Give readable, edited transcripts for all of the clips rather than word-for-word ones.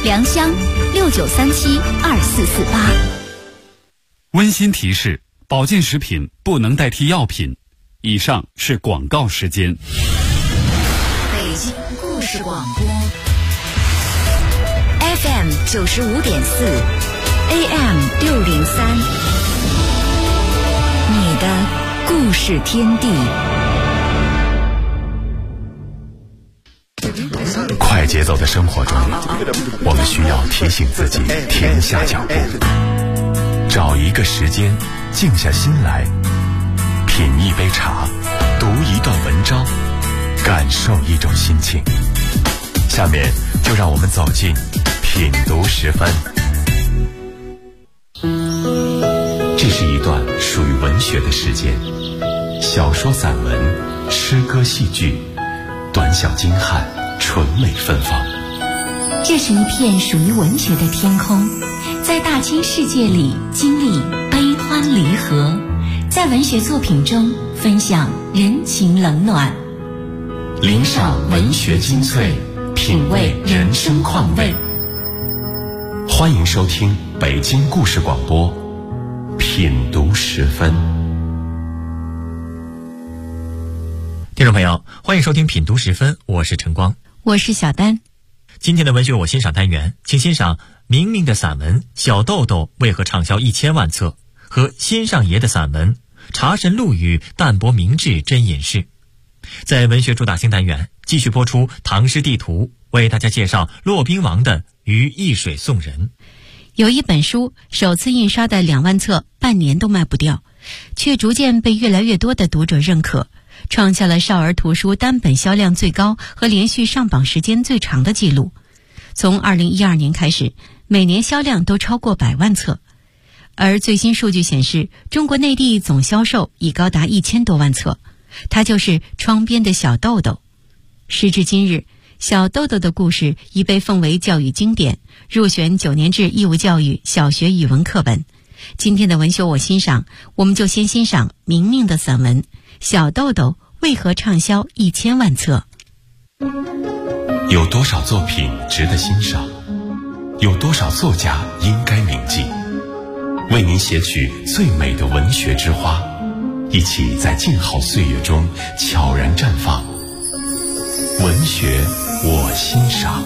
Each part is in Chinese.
良乡69372448。 温馨提示：保健食品不能代替药品。以上是广告时间。 北京故事广播 FM 95.4 AM 603，你的故事天地。 快节奏的生活中，我们需要提醒自己停下脚步，找一个时间静下心来，品一杯茶，读一段文章，感受一种心情。下面就让我们走进品读10分。这是一段属于文学的时间，小说、散文、诗歌、戏剧，短小精悍，纯美芬芳。 这是一片属于文学的天空，在大千世界里经历悲欢离合，在文学作品中分享人情冷暖， 领赏文学精粹，品味人生况味。欢迎收听北京故事广播品读10分。 听众朋友，欢迎收听品读10分，我是晨光， 我是小丹。 今天的文学我欣赏单元，请欣赏明明的散文《小豆豆为何畅销1000万册》和新上爷的散文《茶神陆羽淡泊明志真隐士》。在文学主打星单元继续播出唐诗地图，为大家介绍骆宾王的《于易水送人》。 有一本书首次印刷的2万册半年都卖不掉，却逐渐被越来越多的读者认可，创下了少儿图书单本销量最高和连续上榜时间最长的记录。从2012年开始，每年销量都超过100万册，而最新数据显示，中国内地总销售已高达1000多万册。它就是窗边的小豆豆。时至今日，小豆豆的故事已被奉为教育经典，入选9年制义务教育小学语文课本。今天的文学我欣赏，我们就先欣赏明明的散文《小豆豆为何畅销1000万册》。 有多少作品值得欣赏？有多少作家应该铭记？为您写取最美的文学之花，一起在静好岁月中悄然绽放。文学我欣赏。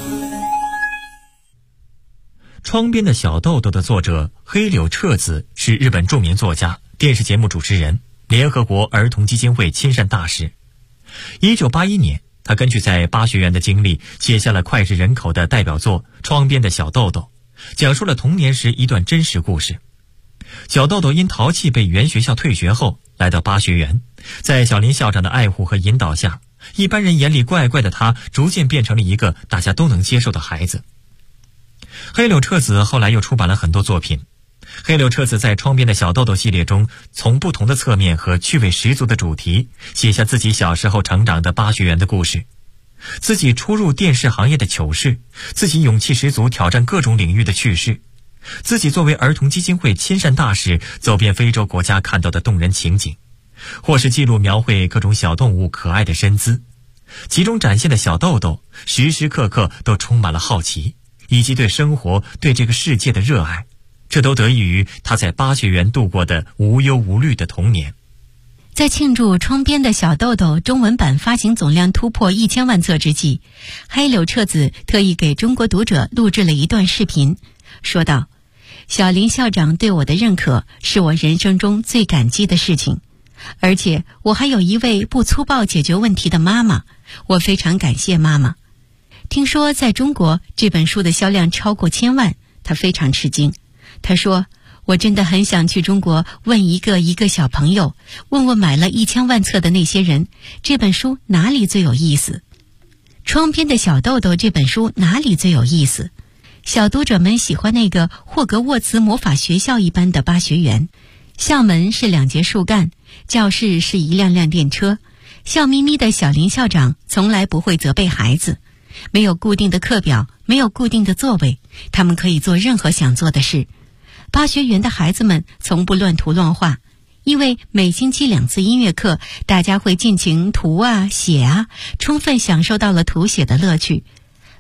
窗边的小豆豆的作者黑柳彻子是日本著名作家、电视节目主持人、联合国儿童基金会亲善大使。1981年，他根据在巴学园的经历，写下了脍炙人口的代表作《窗边的小豆豆》，讲述了童年时一段真实故事。小豆豆因淘气被原学校退学后，来到巴学园，在小林校长的爱护和引导下，一般人眼里怪怪的他，逐渐变成了一个大家都能接受的孩子。黑柳彻子后来又出版了很多作品。黑柳彻子在《窗边的小豆豆》系列中，从不同的侧面和趣味十足的主题，写下自己小时候成长的巴学园的故事，自己初入电视行业的糗事，自己勇气十足挑战各种领域的趣事，自己作为儿童基金会亲善大使走遍非洲国家看到的动人情景，或是记录描绘各种小动物可爱的身姿，其中展现的小豆豆时时刻刻都充满了好奇，以及对生活、对这个世界的热爱，这都得益于他在巴学园度过的无忧无虑的童年。 在庆祝《窗边的小豆豆》中文版发行总量突破1000万册之际，黑柳彻子特意给中国读者录制了一段视频，说道：小林校长对我的认可是我人生中最感激的事情，而且我还有一位不粗暴解决问题的妈妈，我非常感谢妈妈。听说在中国这本书的销量超过1000万，他非常吃惊。他说：我真的很想去中国问一个小朋友，问问买了1000万册的那些人，这本书哪里最有意思？窗边的小豆豆这本书哪里最有意思？小读者们喜欢那个霍格沃茨魔法学校一般的巴学园，校门是2节树干，教室是一辆辆电车，笑眯眯的小林校长从来不会责备孩子，没有固定的课表，没有固定的座位，他们可以做任何想做的事。巴学园的孩子们从不乱涂乱画，因为每星期2次音乐课，大家会尽情涂啊写啊，充分享受到了涂写的乐趣。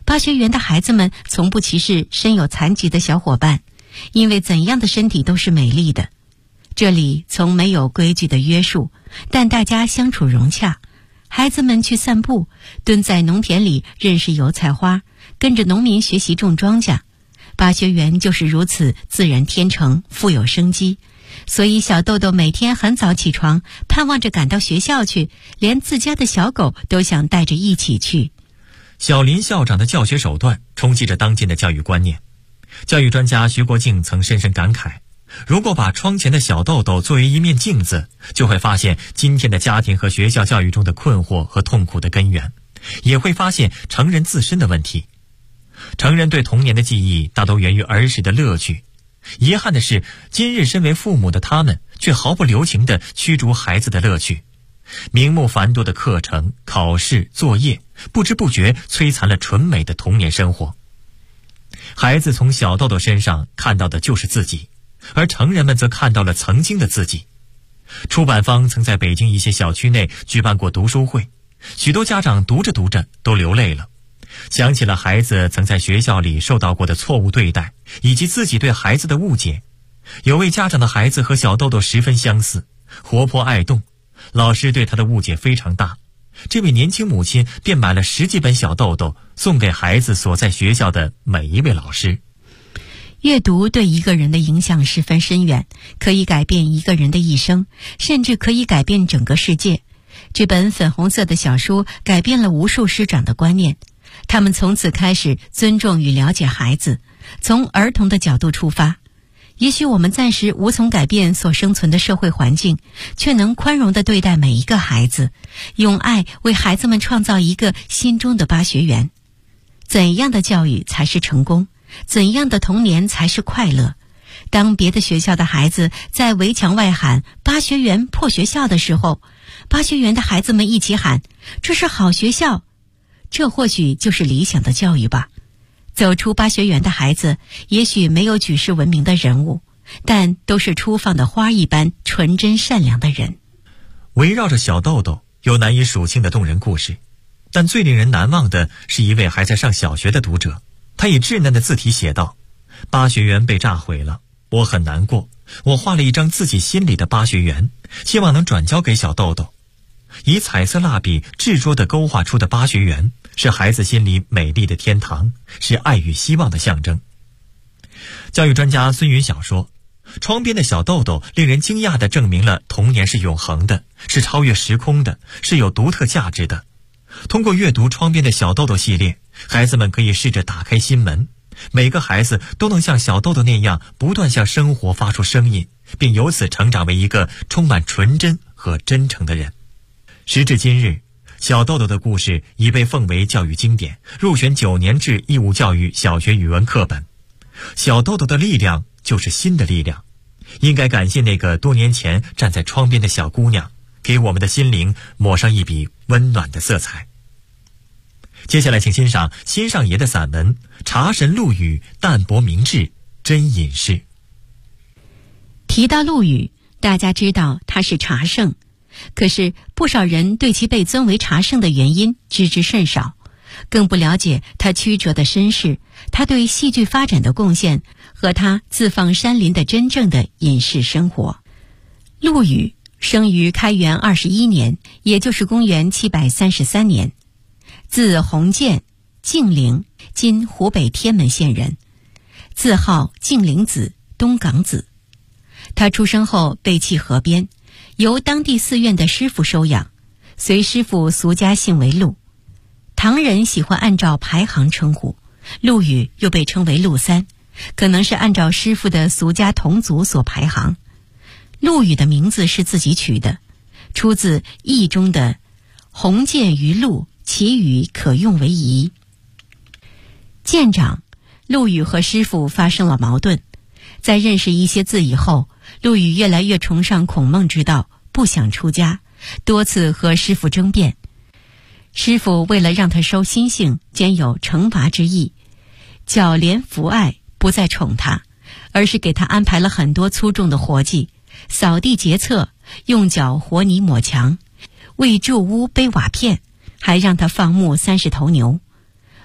巴学园的孩子们从不歧视身有残疾的小伙伴，因为怎样的身体都是美丽的。这里从没有规矩的约束，但大家相处融洽。孩子们去散步，蹲在农田里认识油菜花，跟着农民学习种庄稼。巴学园就是如此自然天成，富有生机。所以小豆豆每天很早起床，盼望着赶到学校去，连自家的小狗都想带着一起去。 小林校长的教学手段冲击着当今的教育观念。教育专家徐国静曾深深感慨，如果把窗前的小豆豆作为一面镜子，就会发现今天的家庭和学校教育中的困惑和痛苦的根源，也会发现成人自身的问题。成人对童年的记忆大都源于儿时的乐趣，遗憾的是，今日身为父母的他们却毫不留情地驱逐孩子的乐趣。名目繁多的课程、考试、作业，不知不觉摧残了纯美的童年生活。孩子从小豆豆身上看到的就是自己，而成人们则看到了曾经的自己。出版方曾在北京一些小区内举办过读书会，许多家长读着读着都流泪了，想起了孩子曾在学校里受到过的错误对待，以及自己对孩子的误解。有位家长的孩子和小豆豆十分相似，活泼爱动，老师对他的误解非常大。这位年轻母亲便买了10几本小豆豆，送给孩子所在学校的每一位老师。 阅读对一个人的影响十分深远，可以改变一个人的一生，甚至可以改变整个世界。这本粉红色的小书改变了无数师长的观念，他们从此开始尊重与了解孩子，从儿童的角度出发。也许我们暂时无从改变所生存的社会环境，却能宽容地对待每一个孩子，用爱为孩子们创造一个心中的巴学园。怎样的教育才是成功？怎样的童年才是快乐？当别的学校的孩子在围墙外喊巴学园破学校的时候，巴学园的孩子们一起喊这是好学校。这或许就是理想的教育吧。走出巴学园的孩子也许没有举世闻名的人物，但都是初放的花一般纯真善良的人。 围绕着小豆豆有难以数清的动人故事，但最令人难忘的是一位还在上小学的读者。他以稚嫩的字体写道：巴学园被炸毁了，我很难过，我画了一张自己心里的巴学园，希望能转交给小豆豆。以彩色蜡笔执着地勾画出的巴学园，是孩子心里美丽的天堂，是爱与希望的象征。教育专家孙云晓说，窗边的小豆豆令人惊讶地证明了童年是永恒的，是超越时空的，是有独特价值的。通过阅读窗边的小豆豆系列，孩子们可以试着打开心门，每个孩子都能像小豆豆那样不断向生活发出声音，并由此成长为一个充满纯真和真诚的人。时至今日，小豆豆的故事已被奉为教育经典，入选9年制义务教育小学语文课本。小豆豆的力量就是新的力量，应该感谢那个多年前站在窗边的小姑娘，给我们的心灵抹上一笔温暖的色彩。接下来请欣赏辛尚爷的散文《茶神陆羽淡泊明志真隐士》。 提到陆羽，大家知道他是茶圣，可是不少人对其被尊为茶圣的原因知之甚少，更不了解他曲折的身世，他对戏剧发展的贡献和他自放山林的真正的隐士生活。陆羽生于开元21年，也就是公元733年，字鸿渐，晋陵（今湖北天门县人），自号晋陵子、东港子。他出生后被弃河边，由当地寺院的师傅收养，随师傅俗家姓为陆。唐人喜欢按照排行称呼，陆羽又被称为陆三，可能是按照师傅的俗家同族所排行。陆羽的名字是自己取的，出自易中的鸿渐于陆，其语可用为宜。渐长，陆羽和师傅发生了矛盾，在认识一些字以后，陆羽越来越崇尚孔孟之道，不想出家，多次和师傅争辩。师傅为了让他收心性，兼有惩罚之意，矫怜抚爱，不再宠他，而是给他安排了很多粗重的活计，扫地洁厕，用脚和泥抹墙，为住屋背瓦片，还让他放牧30头牛。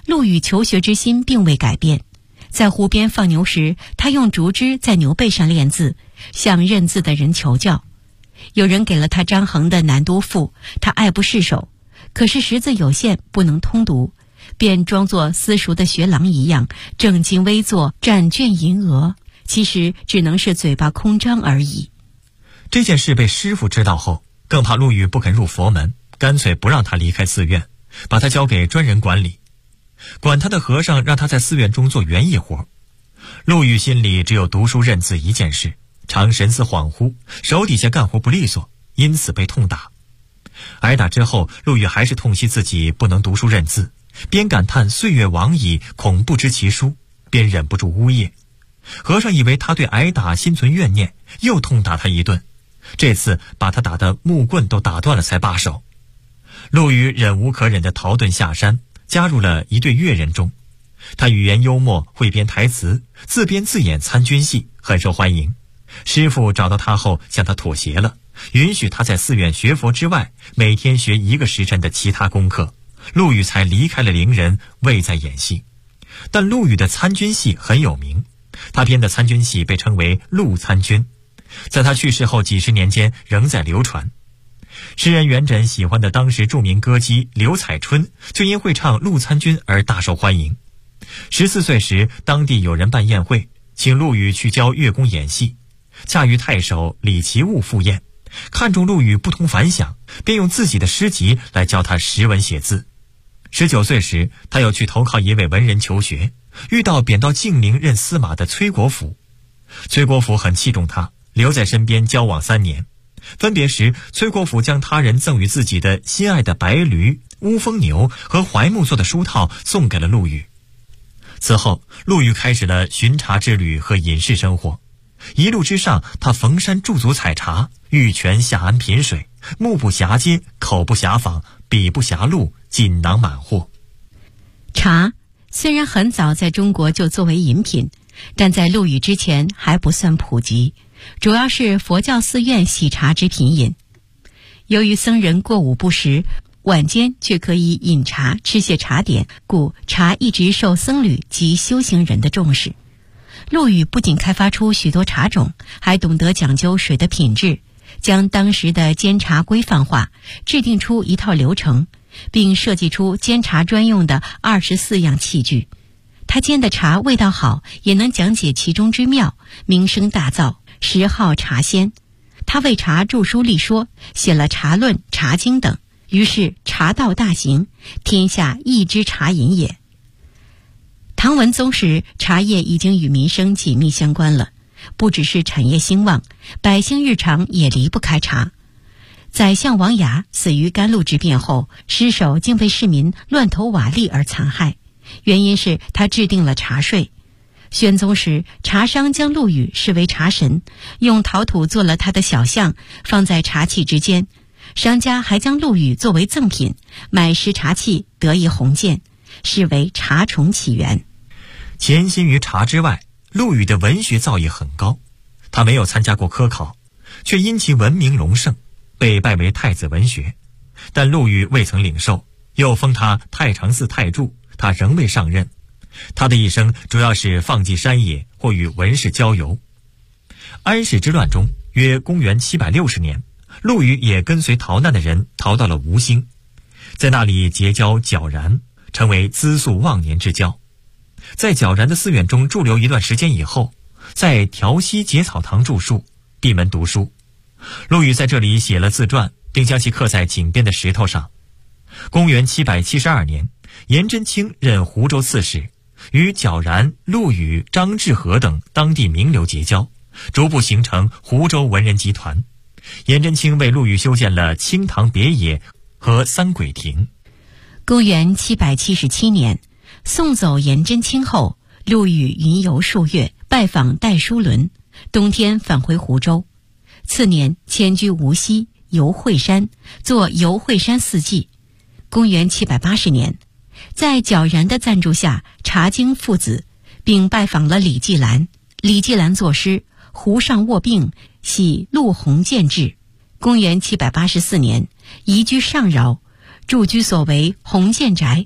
陆羽求学之心并未改变。在湖边放牛时，他用竹枝在牛背上练字，向认字的人求教。有人给了他张衡的《南都赋》，他爱不释手，可是识字有限，不能通读，便装作私塾的学郎一样，正襟危坐，展卷吟额，其实只能是嘴巴空张而已。 这件事被师父知道后，更怕陆羽不肯入佛门，干脆不让他离开寺院，把他交给专人管理。管他的和尚让他在寺院中做园艺活。陆羽心里只有读书认字一件事，常神思恍惚，手底下干活不利索，因此被痛打。挨打之后，陆羽还是痛惜自己不能读书认字，边感叹岁月往矣，恐不知其书，便忍不住呜咽。和尚以为他对挨打心存怨念，又痛打他一顿，这次把他打得木棍都打断了才罢手。陆羽忍无可忍地逃遁下山，加入了一队乐人中。他语言幽默，会编台词，自编自演参军戏，很受欢迎。师父找到他后向他妥协了，允许他在寺院学佛之外，每天学1个时辰的其他功课。陆羽才离开了伶人，未再演戏。但陆羽的参军戏很有名，他编的参军戏被称为陆参军，在他去世后几十年间仍在流传。诗人元稹喜欢的当时著名歌姬刘彩春，就因会唱陆参军而大受欢迎。14岁时，当地有人办宴会，请陆羽去教乐工演戏。驾驭太守李奇物赴宴，看中陆羽不同凡响，便用自己的诗集来教他识文写字。19岁时，他又去投靠一位文人求学，遇到贬到晋陵任司马的崔国府。崔国府很器重他，留在身边交往3年。分别时，崔国府将他人赠予自己的心爱的白驴、乌风牛和槐木做的书套送给了陆羽。此后，陆羽开始了巡茶之旅和隐士生活。一路之上，他逢山驻足采茶，遇泉下岸品水，目不暇接，口不暇访，笔不暇录，锦囊满货。 茶虽然很早在中国就作为饮品，但在陆羽之前还不算普及，主要是佛教寺院喜茶之品饮。由于僧人过午不食，晚间却可以饮茶吃些茶点，故茶一直受僧侣及修行人的重视。陆羽不仅开发出许多茶种，还懂得讲究水的品质，将当时的煎茶规范化，制定出一套流程，并设计出煎茶专用的24样器具。他煎的茶味道好，也能讲解其中之妙，名声大噪，时号茶仙。他为茶著书立说，写了茶论、茶经等，于是茶道大行，天下一知茶饮也。唐文宗时，茶叶已经与民生紧密相关了，不只是产业兴旺，百姓日常也离不开茶。宰相王牙死于甘露之变后，尸首竟被市民乱投瓦砾而残害，原因是他制定了茶税。宣宗时，茶商将陆羽视为茶神，用陶土做了他的小像，放在茶器之间。商家还将陆羽作为赠品，买食茶器得以红建，视为茶宠起源。 潜心于茶之外，陆羽的文学造诣很高。他没有参加过科考，却因其闻名隆盛，被拜为太子文学。但陆羽未曾领受，又封他太常寺太助，他仍未上任。他的一生主要是放弃山野或与文士交游。安史之乱中，约公元760年，陆羽也跟随逃难的人逃到了吴兴，在那里结交皎然，成为资宿忘年之交。在皎然的寺院中驻留一段时间以后，在调息结草堂著述，闭门读书。陆羽在这里写了自传，并将其刻在井边的石头上。公元772年，颜真卿任湖州刺史，与皎然、陆羽、张志和等当地名流结交，逐步形成湖州文人集团。颜真卿为陆羽修建了清堂别野和三鬼亭。 公元777年，送走颜真卿后，陆羽云游数月，拜访戴叔伦，冬天返回湖州。次年迁居无锡，游惠山，作游惠山四记。公元780年，在皎然的赞助下，查经父子，并拜访了李继兰。李继兰作诗：湖上卧病，喜陆鸿渐至。公元784年，移居上饶，住居所为鸿渐宅。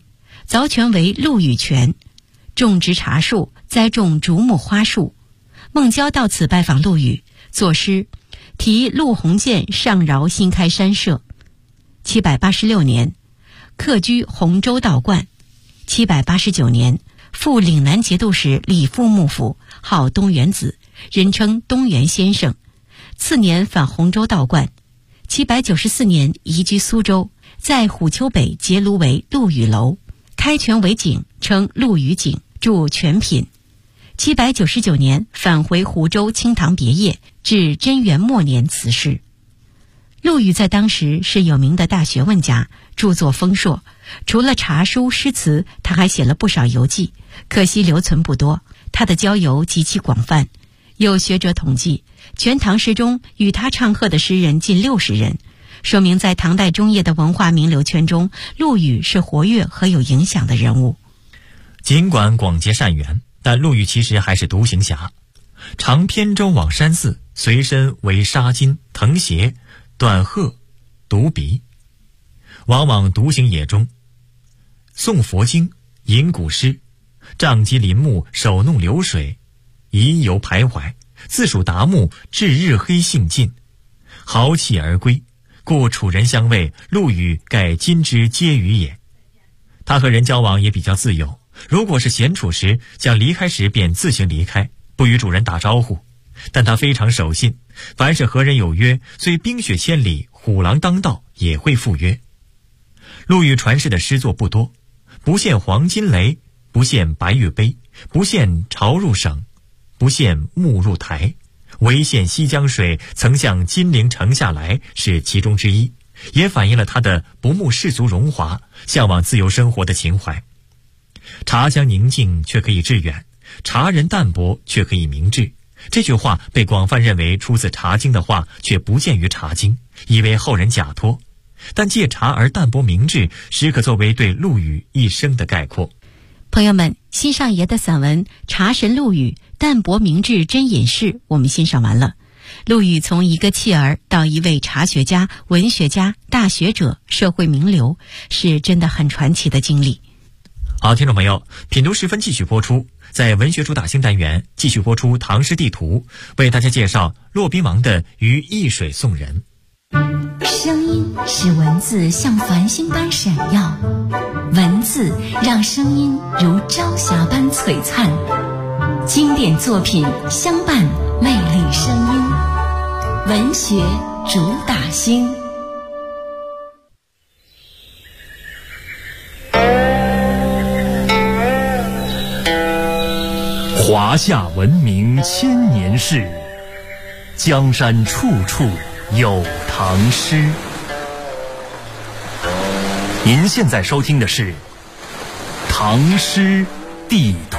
凿泉为陆羽泉，种植茶树，栽种竹木花树。孟郊到此拜访陆羽，作诗题陆鸿渐上饶新开山社。786年客居洪州道观。789年赴岭南节度使李父幕府，号东原子，人称东原先生。次年返洪州道观。794年移居苏州，在虎丘北结庐为陆羽楼，开泉为井，称陆羽井，著全品。799年返回湖州清塘别业，至贞元末年辞世。陆羽在当时是有名的大学问家，著作丰硕，除了茶书诗词，他还写了不少游记，可惜留存不多。他的交游极其广泛，有学者统计，全唐诗中与他唱和的诗人近60人，说明在唐代中叶的文化名流圈中，陆羽是活跃和有影响的人物。 尽管广结善缘，但陆羽其实还是独行侠，常偏舟往山寺，随身为纱巾、藤鞋、短鹤、独笔，往往独行野中，诵佛经、吟古诗，杖击林木，手弄流水，吟游徘徊，自属达木，至日黑性尽，豪气而归，故楚人相谓陆羽盖今之嗟余也。他和人交往也比较自由，如果是闲处时，想离开时便自行离开，不与主人打招呼。但他非常守信，凡是和人有约，虽冰雪千里，虎狼当道，也会赴约。陆羽传世的诗作不多，不羡黄金雷，不羡白玉杯，不羡朝入省，不羡暮入台，唯羡西江水曾向金陵城下来，是其中之一，也反映了他的不慕世俗荣华，向往自由生活的情怀。茶香宁静却可以致远，茶人淡泊却可以明志。这句话被广泛认为出自《茶经》的话，却不见于《茶经》，以为后人假托。但借茶而淡泊明志，实可作为对陆羽一生的概括。 朋友们，新上爷的散文《茶神陆羽淡泊明志真隐士》我们欣赏完了。陆羽从一个弃儿到一位茶学家、文学家、大学者、社会名流，是真的很传奇的经历。 好，听众朋友，品读时分继续播出。在文学主打新单元继续播出唐诗地图，为大家介绍骆宾王的《于易水送人》。 声音使文字像繁星般闪耀，文字让声音如朝霞般璀璨，经典作品相伴魅力声音，文学主打新。 华夏文明千年事，江山处处有唐诗。您现在收听的是《唐诗地图》。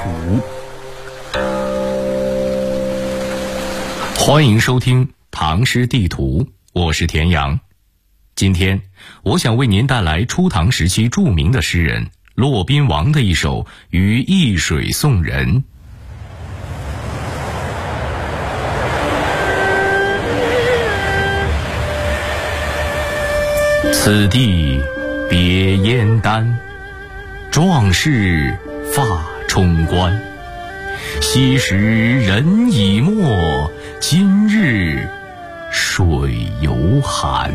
欢迎收听《唐诗地图》，我是田阳。今天我想为您带来初唐时期著名的诗人骆宾王的一首《于易水送人》。此地别燕丹，壮士发冲冠。昔时人已没，今日水犹寒。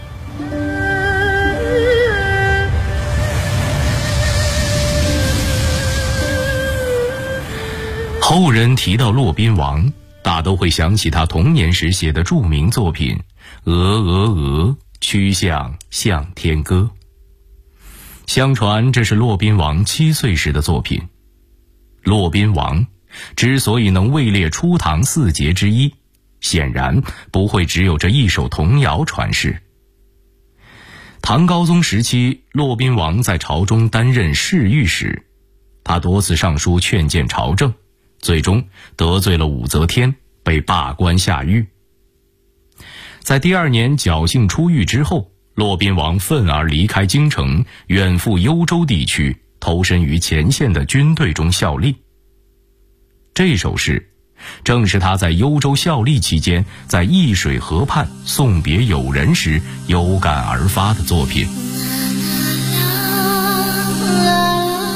后人提到骆宾王，大都会想起他童年时写的著名作品《鹅鹅鹅，曲项向天歌》。相传这是骆宾王7岁时的作品。骆宾王之所以能位列初唐4杰之一，显然不会只有这一首童谣传世。唐高宗时期，骆宾王在朝中担任侍御史，他多次上书劝谏朝政，最终得罪了武则天，被罢官下狱。在第2年侥幸出狱之后，骆宾王愤而离开京城，远赴幽州地区，投身于前线的军队中效力。这首诗正是他在幽州效力期间，在易水河畔送别友人时有感而发的作品。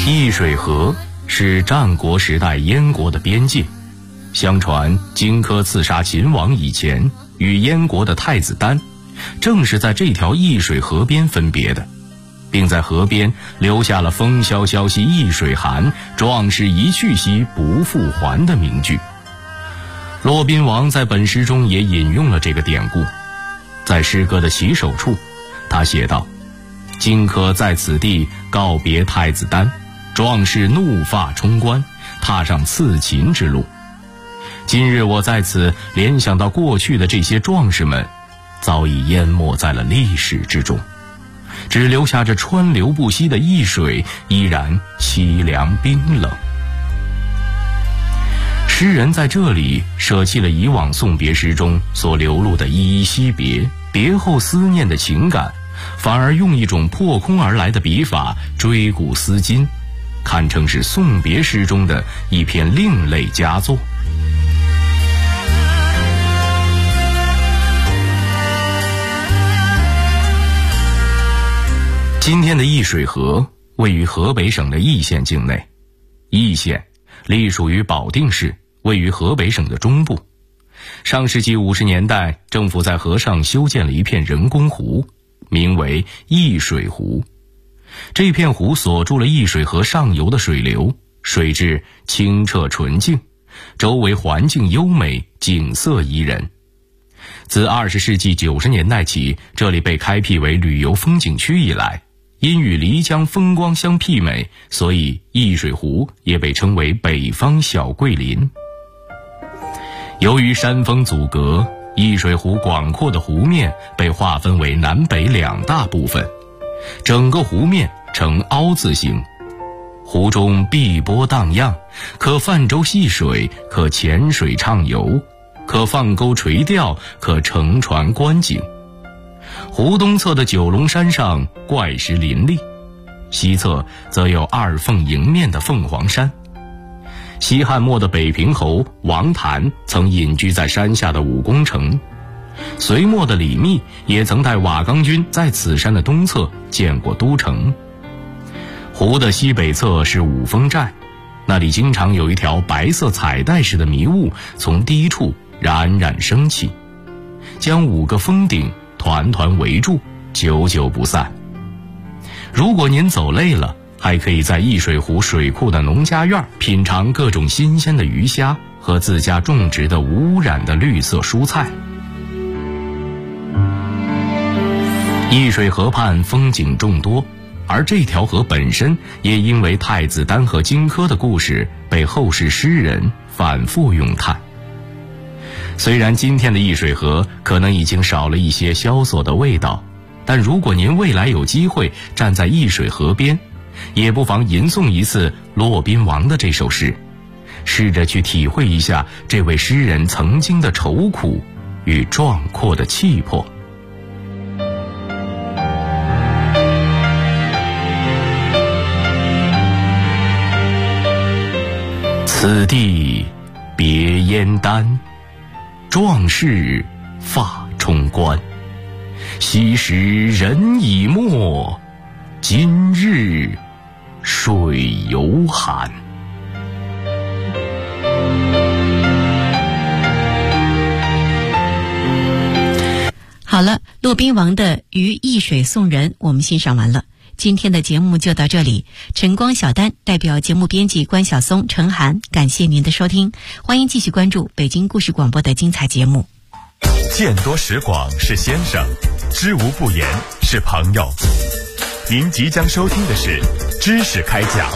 易水河是战国时代燕国的边界，相传荆轲刺杀秦王以前，与燕国的太子丹正是在这条易水河边分别的，并在河边留下了风萧萧兮易水寒，壮士一去兮不复还的名句。骆宾王在本诗中也引用了这个典故，在诗歌的起首处，他写道：荆轲在此地告别太子丹，壮士怒发冲冠，踏上刺秦之路。今日我在此联想到过去的这些壮士们，早已淹没在了历史之中，只留下这川流不息的易水，依然凄凉冰冷。诗人在这里舍弃了以往送别诗中所流露的依依惜别、别后思念的情感，反而用一种破空而来的笔法追古思今，堪称是送别诗中的一篇另类佳作。今天的易水河位于河北省的易县境内，易县隶属于保定市，位于河北省的中部。上世纪50年代，政府在河上修建了一片人工湖，名为易水湖。这片湖锁住了易水河上游的水流，水质清澈纯净，周围环境优美，景色宜人。自20世纪90年代起，这里被开辟为旅游风景区以来，因与漓江风光相媲美，所以易水湖也被称为北方小桂林。由于山峰阻隔，易水湖广阔的湖面被划分为南北两大部分，整个湖面呈凹字形。湖中碧波荡漾，可泛舟戏水，可潜水畅游，可放钩垂钓，可乘船观景。湖东侧的九龙山上怪石林立，西侧则有二凤迎面的凤凰山。西汉末的北平侯王谭曾隐居在山下的武功城，隋末的李密也曾带瓦岗军在此山的东侧建过都城。湖的西北侧是五峰寨，那里经常有一条白色彩带似的迷雾从低处冉冉升起，将5个峰顶团团围住，久久不散。如果您走累了，还可以在易水湖水库的农家院品尝各种新鲜的鱼虾和自家种植的无污染的绿色蔬菜。易水河畔风景众多，而这条河本身也因为太子丹和荆轲的故事被后世诗人反复咏叹。虽然今天的易水河可能已经少了一些萧索的味道，但如果您未来有机会站在易水河边，也不妨吟诵一次骆宾王的这首诗，试着去体会一下这位诗人曾经的愁苦与壮阔的气魄。此地别燕丹，壮士发冲冠。昔时人已没，今日水犹寒。 好了，骆宾王的《于易水送人》我们欣赏完了。今天的节目就到这里，晨光小丹代表节目编辑关晓松、程涵，感谢您的收听，欢迎继续关注北京故事广播的精彩节目。 见多识广是先生，知无不言是朋友。您即将收听的是知识开讲。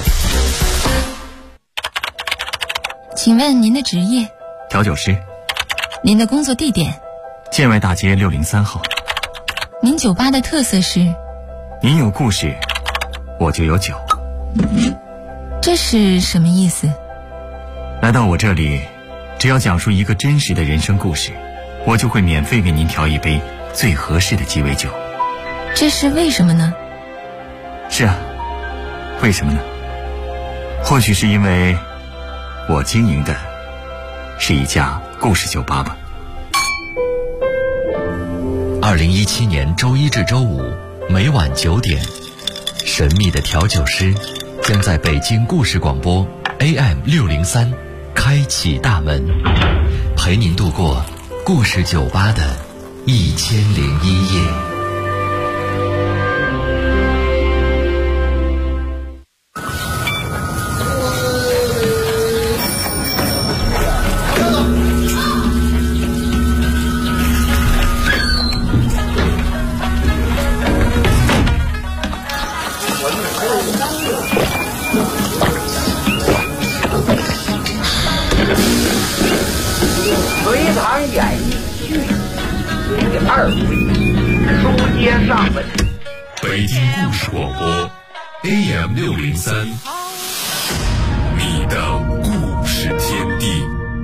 请问您的职业？ 调酒师。 您的工作地点？ 建外大街603号。 您酒吧的特色是？ 您有故事，我就有酒。 这是什么意思？ 来到我这里，只要讲述一个真实的人生故事，我就会免费给您调一杯最合适的鸡尾酒。 这是为什么呢？ 是啊，为什么呢？或许是因为我经营的是一家故事酒吧吧。 2017年周一至周五每晚9点，神秘的调酒师将在北京故事广播 AM603 开启大门，陪您度过故事酒吧的1001夜。 隋唐演义续第2回，书接上文。 北京故事广播 AM603，你的故事天地。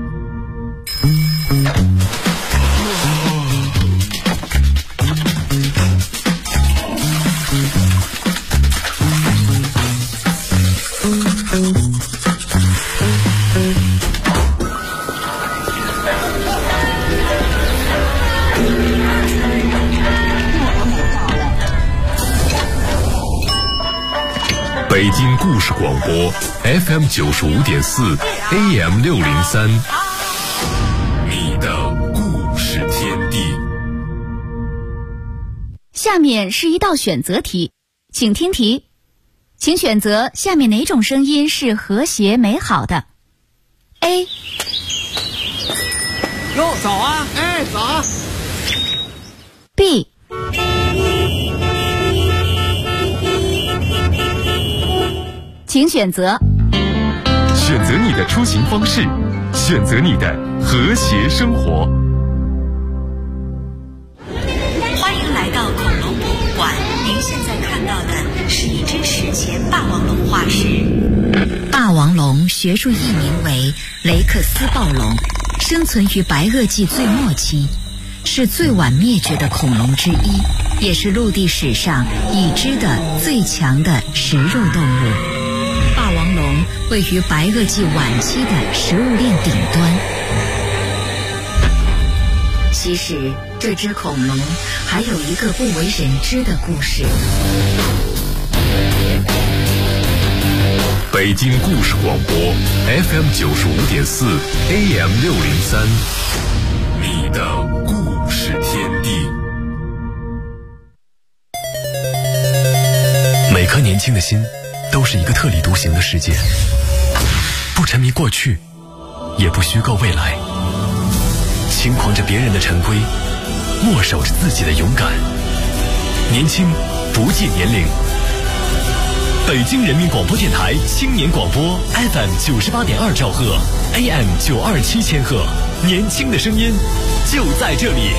北京故事广播 FM95.4 AM603，你的故事天地。 下面是一道选择题，请听题，请选择下面哪种声音是和谐美好的 ？A。 哟，早啊！哎，早。 B。请选择。 选择你的出行方式，选择你的和谐生活。 欢迎来到恐龙博物馆，您现在看到的是一只史前霸王龙化石。霸王龙学术译名为雷克斯暴龙，生存于白垩纪最末期，是最晚灭绝的恐龙之一，也是陆地史上已知的最强的食肉动物。霸王龙位于白垩纪晚期的食物链顶端。其实，这只恐龙还有一个不为人知的故事。 北京故事广播 FM95.4 AM603，你的故事天地。每颗年轻的心都是一个特立独行的世界，不沉迷过去，也不虚构未来，轻狂着别人的陈规，默守着自己的勇敢。年轻不计年龄。北京人民广播电台青年广播 FM98.2 兆赫 AM927千赫，年轻的声音就在这里。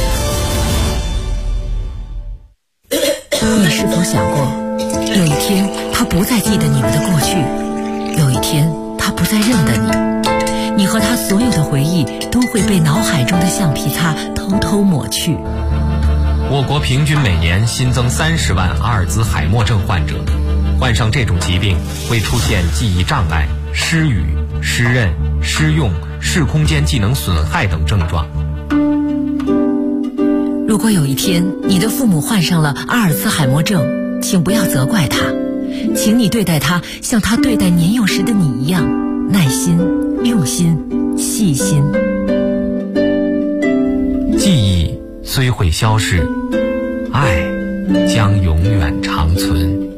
你是否想过，有一天他不再记得你们的过去，有一天他不再认得你，你和他所有的回忆都会被脑海中的橡皮擦偷偷抹去。 我国平均每年新增30万阿尔兹海默症患者，患上这种疾病会出现记忆障碍、失语、失认、失用、视空间技能损害等症状。 如果有一天你的父母患上了阿尔兹海默症，请不要责怪他，请你对待他像他对待年幼时的你一样，耐心、用心、细心。 记忆虽会消逝，爱将永远长存。